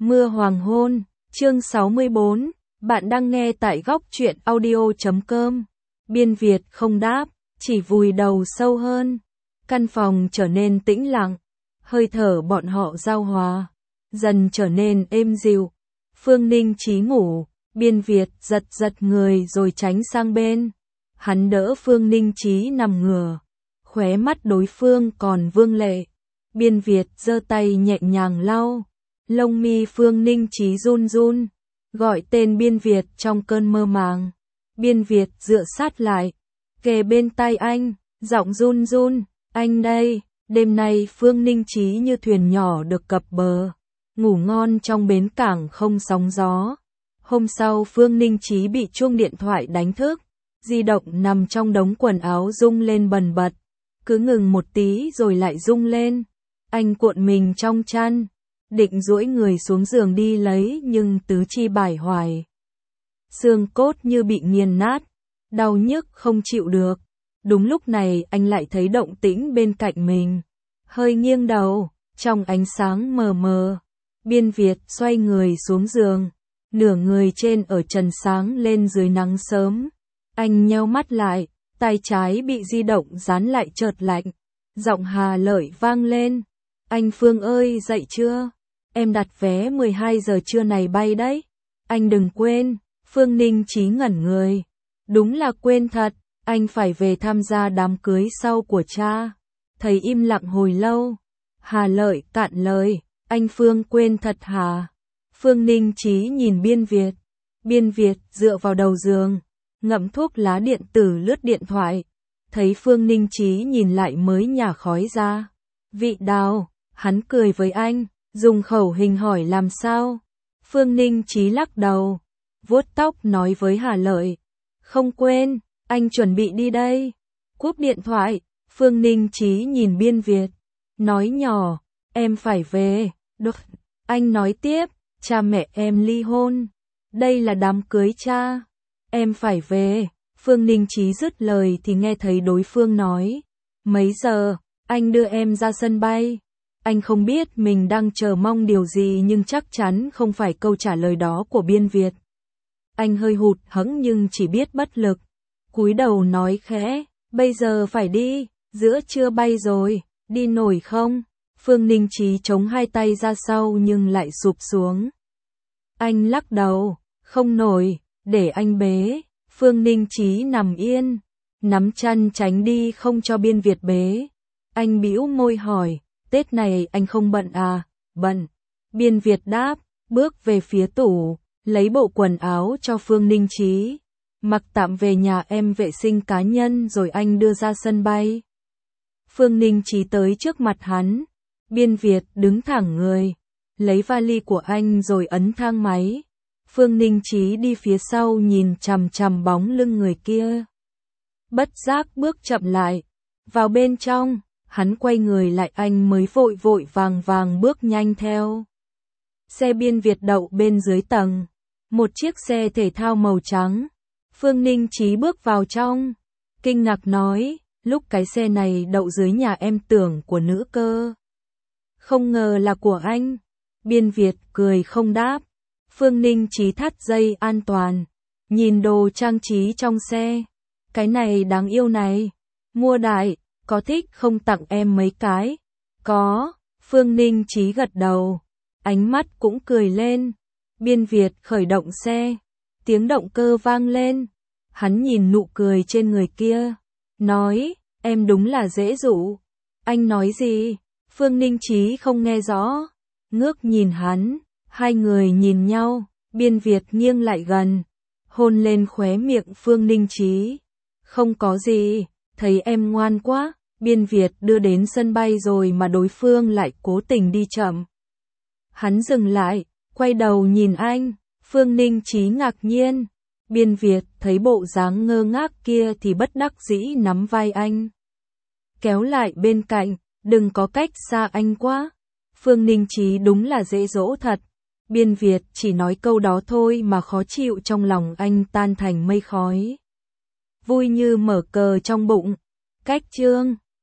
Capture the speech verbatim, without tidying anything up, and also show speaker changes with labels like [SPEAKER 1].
[SPEAKER 1] Mưa hoàng hôn, chương sáu mươi bốn, bạn đang nghe tại góc truyện audio chấm com. Biên Việt không đáp, chỉ vùi đầu sâu hơn. Căn phòng trở nên tĩnh lặng, hơi thở bọn họ giao hòa, dần trở nên êm dịu. Phương Ninh Chí ngủ, Biên Việt giật giật người rồi tránh sang bên. Hắn đỡ Phương Ninh Chí nằm ngửa, khóe mắt đối phương còn vương lệ. Biên Việt giơ tay nhẹ nhàng lau lông mi Phương Ninh Chí run run, gọi tên Biên Việt trong cơn mơ màng. Biên Việt dựa sát lại, kề bên tai anh, giọng run run, anh đây. Đêm nay Phương Ninh Chí như thuyền nhỏ được cập bờ, ngủ ngon trong bến cảng không sóng gió. Hôm sau Phương Ninh Chí bị chuông điện thoại đánh thức, di động nằm trong đống quần áo rung lên bần bật, cứ ngừng một tí rồi lại rung lên. Anh cuộn mình trong chăn, định duỗi người xuống giường đi lấy nhưng tứ chi bải hoài. Xương cốt như bị nghiền nát, đau nhức không chịu được. Đúng lúc này anh lại thấy động tĩnh bên cạnh mình, hơi nghiêng đầu, trong ánh sáng mờ mờ. Biên Việt xoay người xuống giường, nửa người trên ở trần sáng lên dưới nắng sớm. Anh nheo mắt lại, tay trái bị di động dán lại chợt lạnh. Giọng Hà Lợi vang lên, anh Phương ơi dậy chưa? Em đặt vé mười hai giờ trưa này bay đấy. Anh đừng quên. Phương Ninh Chí ngẩn người. Đúng là quên thật, anh phải về tham gia đám cưới sau của cha. Thầy im lặng hồi lâu. Hà Lợi cạn lời, anh Phương quên thật hả? Phương Ninh Chí nhìn Biên Việt. Biên Việt dựa vào đầu giường, ngậm thuốc lá điện tử lướt điện thoại. Thấy Phương Ninh Chí nhìn lại mới nhả khói ra. Vị Đào, hắn cười với anh, dùng khẩu hình hỏi làm sao. Phương Ninh Chí lắc đầu, vuốt tóc nói với Hà Lợi, không quên, anh chuẩn bị đi đây. Cúp điện thoại, Phương Ninh Chí nhìn Biên Việt, nói nhỏ, em phải về. Được. Anh nói tiếp, cha mẹ em ly hôn, đây là đám cưới cha, em phải về. Phương Ninh Chí dứt lời thì nghe thấy đối phương nói, mấy giờ, anh đưa em ra sân bay. Anh không biết mình đang chờ mong điều gì nhưng chắc chắn không phải câu trả lời đó của Biên Việt. Anh hơi hụt hẫng nhưng chỉ biết bất lực, cúi đầu nói khẽ, bây giờ phải đi, giữa trưa bay rồi, đi nổi không? Phương Ninh Chí chống hai tay ra sau nhưng lại sụp xuống. Anh lắc đầu, không nổi, để anh bế. Phương Ninh Chí nằm yên, nắm chăn tránh đi không cho Biên Việt bế. Anh bĩu môi hỏi, Tết này anh không bận à? Bận. Biên Việt đáp, bước về phía tủ, lấy bộ quần áo cho Phương Ninh Chí. Mặc tạm về nhà em vệ sinh cá nhân rồi anh đưa ra sân bay. Phương Ninh Chí tới trước mặt hắn. Biên Việt đứng thẳng người, lấy vali của anh rồi ấn thang máy. Phương Ninh Chí đi phía sau nhìn chằm chằm bóng lưng người kia. Bất giác bước chậm lại, vào bên trong, hắn quay người lại anh mới vội vội vàng vàng bước nhanh theo. Xe Biên Việt đậu bên dưới tầng, một chiếc xe thể thao màu trắng. Phương Ninh Chí bước vào trong, kinh ngạc nói, lúc cái xe này đậu dưới nhà em tưởng của nữ cơ. Không ngờ là của anh. Biên Việt cười không đáp. Phương Ninh Chí thắt dây an toàn, nhìn đồ trang trí trong xe. Cái này đáng yêu này, mua đại, có thích không tặng em mấy cái? Có. Phương Ninh Chí gật đầu, ánh mắt cũng cười lên. Biên Việt khởi động xe, tiếng động cơ vang lên. Hắn nhìn nụ cười trên người kia, nói, em đúng là dễ dụ. Anh nói gì? Phương Ninh Chí không nghe rõ, ngước nhìn hắn, hai người nhìn nhau. Biên Việt nghiêng lại gần, hôn lên khóe miệng Phương Ninh Chí. Không có gì, thấy em ngoan quá. Biên Việt đưa đến sân bay rồi mà đối phương lại cố tình đi chậm. Hắn dừng lại, quay đầu nhìn anh. Phương Ninh Chí ngạc nhiên. Biên Việt thấy bộ dáng ngơ ngác kia thì bất đắc dĩ nắm vai anh, kéo lại bên cạnh, đừng có cách xa anh quá. Phương Ninh Chí đúng là dễ dỗ thật. Biên Việt chỉ nói câu đó thôi mà khó chịu trong lòng anh tan thành mây khói. Vui như mở cờ trong bụng. Cách chương